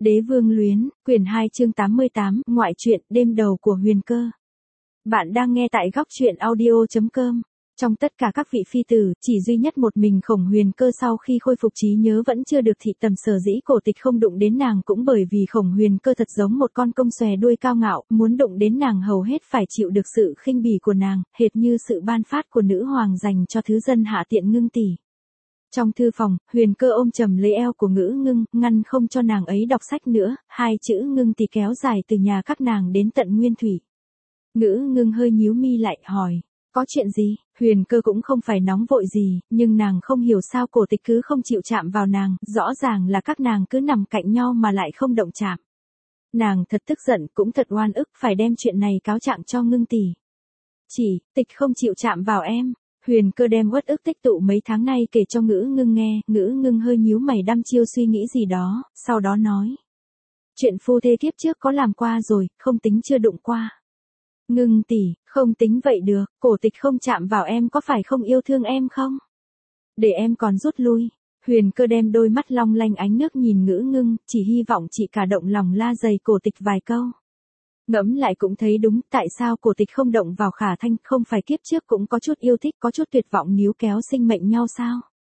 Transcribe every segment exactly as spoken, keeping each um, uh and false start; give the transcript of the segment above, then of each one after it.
Đế vương luyến, quyển hai chương tám mươi tám, ngoại truyện, đêm đầu của Huyền Cơ. Bạn đang nghe tại góc truyện audio chấm com. Trong tất cả các vị phi tử, chỉ duy nhất một mình Khổng Huyền Cơ sau khi khôi phục trí nhớ vẫn chưa được thị tầm, sở dĩ cổ tịch không đụng đến nàng cũng bởi vì Khổng Huyền Cơ thật giống một con công xòe đuôi cao ngạo, muốn đụng đến nàng hầu hết phải chịu được sự khinh bỉ của nàng, hệt như sự ban phát của nữ hoàng dành cho thứ dân hạ tiện Ngưng tỷ. Trong thư phòng, Huyền Cơ ôm chầm lấy eo của Ngữ Ngưng, ngăn không cho nàng ấy đọc sách nữa, hai chữ Ngưng tỷ kéo dài từ nhà các nàng đến tận Nguyên Thủy. Ngữ Ngưng hơi nhíu mi lại, hỏi, có chuyện gì? Huyền Cơ cũng không phải nóng vội gì, nhưng nàng không hiểu sao cổ tịch cứ không chịu chạm vào nàng, rõ ràng là các nàng cứ nằm cạnh nhau mà lại không động chạm. Nàng thật tức giận, cũng thật oan ức, phải đem chuyện này cáo trạng cho Ngưng tỷ. Chỉ, tịch không chịu chạm vào em. Huyền Cơ đem uất ức tích tụ mấy tháng nay kể cho Ngữ Ngưng nghe, Ngữ Ngưng hơi nhíu mày đăm chiêu suy nghĩ gì đó, sau đó nói. Chuyện phu thê kiếp trước có làm qua rồi, không tính chưa đụng qua. Ngưng tỷ, không tính vậy được, cổ tịch không chạm vào em có phải không yêu thương em không? Để em còn rút lui. Huyền Cơ đem đôi mắt long lanh ánh nước nhìn Ngữ Ngưng, chỉ hy vọng chị cả động lòng la dày cổ tịch vài câu. Ngẫm lại cũng thấy đúng, tại sao cổ tịch không động vào Khả Thanh, không phải kiếp trước cũng có chút yêu thích, có chút tuyệt vọng níu kéo sinh mệnh nhau sao?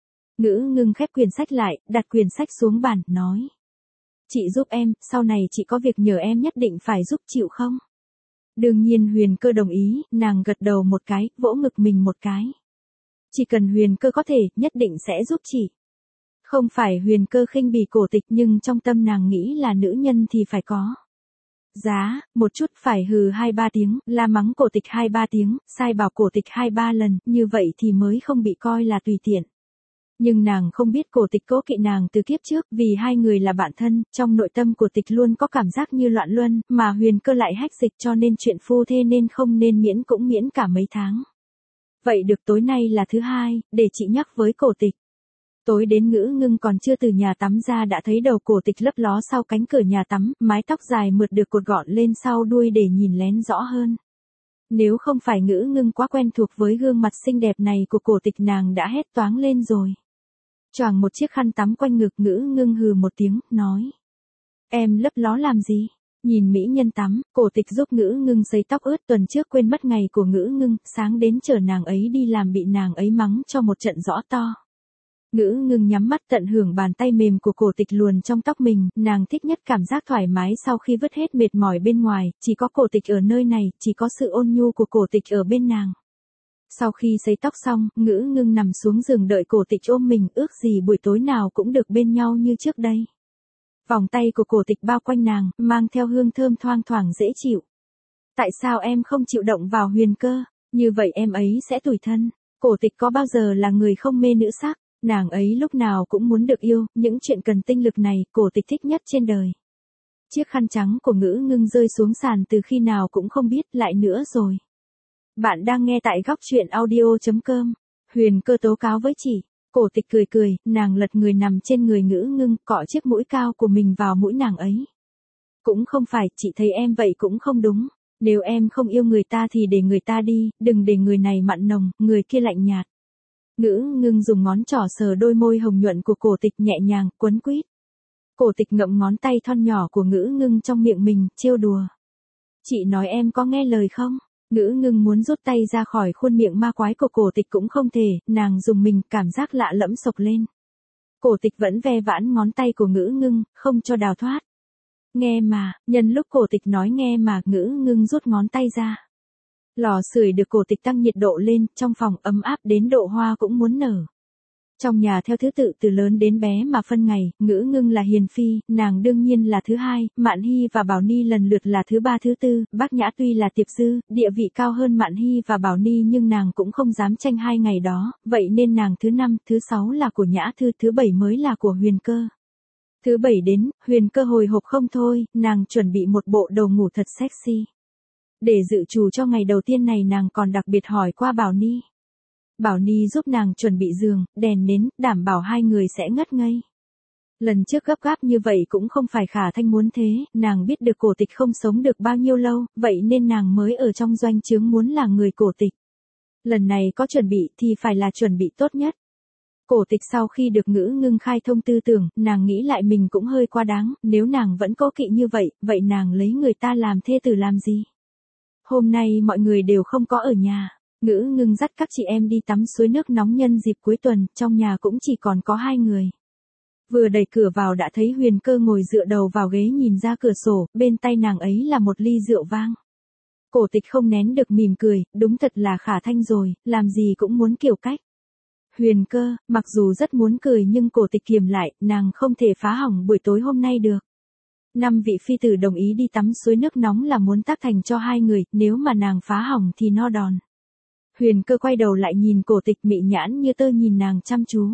Ngữ Ngưng khép quyển sách lại, đặt quyển sách xuống bàn, nói. Chị giúp em, sau này chị có việc nhờ em nhất định phải giúp chịu không? Đương nhiên Huyền Cơ đồng ý, nàng gật đầu một cái, vỗ ngực mình một cái. Chỉ cần Huyền Cơ có thể, nhất định sẽ giúp chị. Không phải Huyền Cơ khinh bỉ cổ tịch, nhưng trong tâm nàng nghĩ là nữ nhân thì phải có giá, một chút phải hừ hai ba tiếng, la mắng cổ tịch hai ba tiếng, sai bảo cổ tịch hai ba lần, như vậy thì mới không bị coi là tùy tiện. Nhưng nàng không biết cổ tịch cố kỵ nàng từ kiếp trước, vì hai người là bạn thân, trong nội tâm cổ tịch luôn có cảm giác như loạn luân, mà Huyền Cơ lại hách dịch, cho nên chuyện phu thê nên không nên miễn cũng miễn cả mấy tháng. Vậy được, tối nay là thứ hai, để chị nhắc với cổ tịch. Tối đến Ngữ Ngưng còn chưa từ nhà tắm ra đã thấy đầu cổ tịch lấp ló sau cánh cửa nhà tắm, mái tóc dài mượt được cột gọn lên sau đuôi để nhìn lén rõ hơn. Nếu không phải Ngữ Ngưng quá quen thuộc với gương mặt xinh đẹp này của cổ tịch, nàng đã hét toáng lên rồi. Choàng một chiếc khăn tắm quanh ngực, Ngữ Ngưng hừ một tiếng, nói. Em lấp ló làm gì? Nhìn mỹ nhân tắm, cổ tịch giúp Ngữ Ngưng sấy tóc ướt, tuần trước quên mất ngày của Ngữ Ngưng, sáng đến chờ nàng ấy đi làm bị nàng ấy mắng cho một trận rõ to. Ngữ Ngưng nhắm mắt tận hưởng bàn tay mềm của cổ tịch luồn trong tóc mình, nàng thích nhất cảm giác thoải mái sau khi vứt hết mệt mỏi bên ngoài, chỉ có cổ tịch ở nơi này, chỉ có sự ôn nhu của cổ tịch ở bên nàng. Sau khi sấy tóc xong, Ngữ Ngưng nằm xuống giường đợi cổ tịch ôm mình, ước gì buổi tối nào cũng được bên nhau như trước đây. Vòng tay của cổ tịch bao quanh nàng, mang theo hương thơm thoang thoảng dễ chịu. Tại sao em không chịu động vào Huyền Cơ? Như vậy em ấy sẽ tủi thân. Cổ tịch có bao giờ là người không mê nữ sắc? Nàng ấy lúc nào cũng muốn được yêu, những chuyện cần tinh lực này, cổ tịch thích nhất trên đời. Chiếc khăn trắng của Ngữ Ngưng rơi xuống sàn từ khi nào cũng không biết, lại nữa rồi. Bạn đang nghe tại góc truyện audio chấm com. Huyền Cơ tố cáo với chị. Cổ tịch cười cười, nàng lật người nằm trên người Ngữ Ngưng, cọ chiếc mũi cao của mình vào mũi nàng ấy. Cũng không phải, chị thấy em vậy cũng không đúng. Nếu em không yêu người ta thì để người ta đi, đừng để người này mặn nồng, người kia lạnh nhạt. Ngữ Ngưng dùng ngón trỏ sờ đôi môi hồng nhuận của cổ tịch nhẹ nhàng, quấn quýt. Cổ tịch ngậm ngón tay thon nhỏ của Ngữ Ngưng trong miệng mình, trêu đùa. Chị nói em có nghe lời không? Ngữ Ngưng muốn rút tay ra khỏi khuôn miệng ma quái của cổ tịch cũng không thể, nàng dùng mình, cảm giác lạ lẫm sộc lên. Cổ tịch vẫn ve vãn ngón tay của Ngữ Ngưng, không cho đào thoát. Nghe mà, nhân lúc cổ tịch nói nghe mà, Ngữ Ngưng rút ngón tay ra. Lò sưởi được cổ tịch tăng nhiệt độ lên, trong phòng ấm áp đến độ hoa cũng muốn nở. Trong nhà theo thứ tự từ lớn đến bé mà phân ngày, Ngữ Ngưng là hiền phi, nàng đương nhiên là thứ hai, Mạn Hy và Bảo Ni lần lượt là thứ ba thứ tư, Bác Nhã tuy là tiệp dư, địa vị cao hơn Mạn Hy và Bảo Ni nhưng nàng cũng không dám tranh hai ngày đó, vậy nên nàng thứ năm, thứ sáu là của Nhã Thư, thứ bảy mới là của Huyền Cơ. Thứ bảy đến, Huyền Cơ hồi hộp không thôi, nàng chuẩn bị một bộ đồ ngủ thật sexy. Để dự trù cho ngày đầu tiên này nàng còn đặc biệt hỏi qua Bảo Ni. Bảo Ni giúp nàng chuẩn bị giường, đèn nến, đảm bảo hai người sẽ ngất ngây. Lần trước gấp gáp như vậy cũng không phải Khả Thanh muốn thế, nàng biết được cổ tịch không sống được bao nhiêu lâu, vậy nên nàng mới ở trong doanh trướng muốn là người cổ tịch. Lần này có chuẩn bị thì phải là chuẩn bị tốt nhất. Cổ Tịch sau khi được Ngữ Ngưng khai thông tư tưởng, nàng nghĩ lại mình cũng hơi quá đáng, nếu nàng vẫn cố kỵ như vậy, vậy nàng lấy người ta làm thê tử làm gì? Hôm nay mọi người đều không có ở nhà, Ngữ Ngưng dắt các chị em đi tắm suối nước nóng nhân dịp cuối tuần, trong nhà cũng chỉ còn có hai người. Vừa đẩy cửa vào đã thấy Huyền Cơ ngồi dựa đầu vào ghế nhìn ra cửa sổ, bên tay nàng ấy là một ly rượu vang. Cổ Tịch không nén được mỉm cười, đúng thật là khả thanh rồi, làm gì cũng muốn kiểu cách. Huyền Cơ, mặc dù rất muốn cười nhưng Cổ Tịch kiềm lại, nàng không thể phá hỏng buổi tối hôm nay được. Năm vị phi tử đồng ý đi tắm suối nước nóng là muốn tác thành cho hai người, nếu mà nàng phá hỏng thì no đòn. Huyền Cơ quay đầu lại nhìn Cổ Tịch mị nhãn như tơ nhìn nàng chăm chú.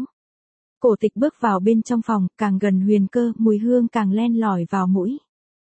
Cổ Tịch bước vào bên trong phòng, càng gần Huyền Cơ, mùi hương càng len lỏi vào mũi.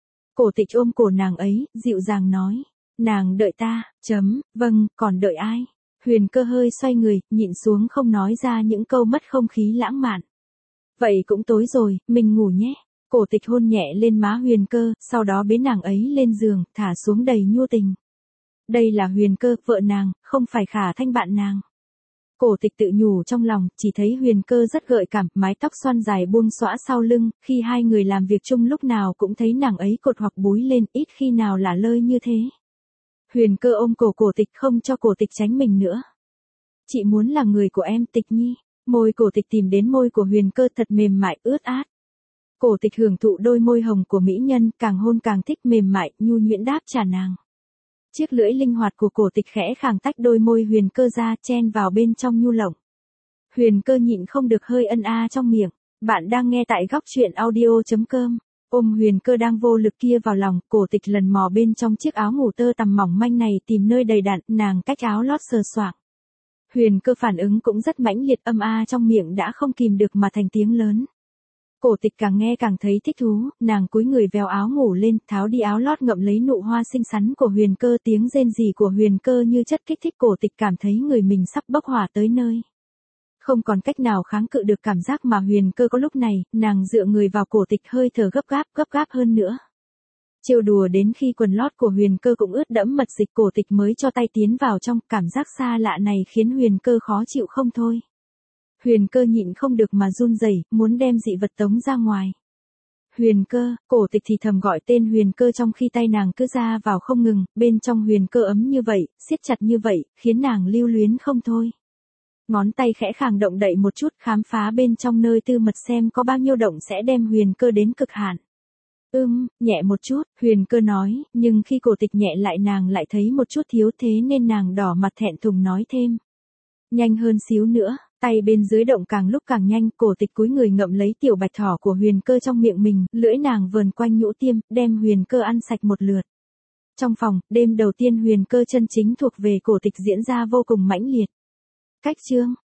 Cổ Tịch ôm cổ nàng ấy, dịu dàng nói, nàng đợi ta, chấm, vâng, còn đợi ai? Huyền Cơ hơi xoay người, nhịn xuống không nói ra những câu mất không khí lãng mạn. Vậy cũng tối rồi, mình ngủ nhé. Cổ Tịch hôn nhẹ lên má Huyền Cơ, sau đó bế nàng ấy lên giường, thả xuống đầy nhu tình. Đây là Huyền Cơ, vợ nàng, không phải Khả Thanh bạn nàng. Cổ Tịch tự nhủ trong lòng, chỉ thấy Huyền Cơ rất gợi cảm, mái tóc xoăn dài buông xõa sau lưng, khi hai người làm việc chung lúc nào cũng thấy nàng ấy cột hoặc búi lên, ít khi nào lả lơi như thế. Huyền Cơ ôm cổ Cổ Tịch không cho Cổ Tịch tránh mình nữa. Chị muốn là người của em, Tịch Nhi. Môi Cổ Tịch tìm đến môi của Huyền Cơ thật mềm mại, ướt át. Cổ Tịch hưởng thụ đôi môi hồng của mỹ nhân, càng hôn càng thích, mềm mại, nhu nhuyễn đáp trả nàng. Chiếc lưỡi linh hoạt của Cổ Tịch khẽ khàng tách đôi môi Huyền Cơ ra, chen vào bên trong nhu lộng. Huyền Cơ nhịn không được hơi ân a trong miệng. Bạn đang nghe tại góc truyện audio chấm com. Ôm Huyền Cơ đang vô lực kia vào lòng, Cổ Tịch lần mò bên trong chiếc áo ngủ tơ tằm mỏng manh này tìm nơi đầy đặn, nàng cách áo lót sờ soạng. Huyền Cơ phản ứng cũng rất mãnh liệt, âm a trong miệng đã không kìm được mà thành tiếng lớn. Cổ Tịch càng nghe càng thấy thích thú, nàng cúi người véo áo ngủ lên, tháo đi áo lót ngậm lấy nụ hoa xinh xắn của Huyền Cơ, tiếng rên rỉ của Huyền Cơ như chất kích thích Cổ Tịch cảm thấy người mình sắp bốc hỏa tới nơi. Không còn cách nào kháng cự được cảm giác mà Huyền Cơ có lúc này, nàng dựa người vào Cổ Tịch hơi thở gấp gáp, gấp gáp hơn nữa. Trêu đùa đến khi quần lót của Huyền Cơ cũng ướt đẫm mật dịch, Cổ Tịch mới cho tay tiến vào trong, cảm giác xa lạ này khiến Huyền Cơ khó chịu không thôi. Huyền Cơ nhịn không được mà run rẩy, muốn đem dị vật tống ra ngoài. Huyền Cơ, Cổ Tịch thì thầm gọi tên Huyền Cơ trong khi tay nàng cứ ra vào không ngừng, bên trong Huyền Cơ ấm như vậy, siết chặt như vậy, khiến nàng lưu luyến không thôi. Ngón tay khẽ khàng động đậy một chút, khám phá bên trong nơi tư mật xem có bao nhiêu động sẽ đem Huyền Cơ đến cực hạn. Ưm, nhẹ một chút, Huyền Cơ nói, nhưng khi Cổ Tịch nhẹ lại nàng lại thấy một chút thiếu, thế nên nàng đỏ mặt thẹn thùng nói thêm. Nhanh hơn xíu nữa, tay bên dưới động càng lúc càng nhanh, Cổ Tịch cúi người ngậm lấy tiểu bạch thỏ của Huyền Cơ trong miệng mình, lưỡi nàng vờn quanh nhũ tiêm, đem Huyền Cơ ăn sạch một lượt. Trong phòng, đêm đầu tiên Huyền Cơ chân chính thuộc về Cổ Tịch diễn ra vô cùng mãnh liệt. Cách chương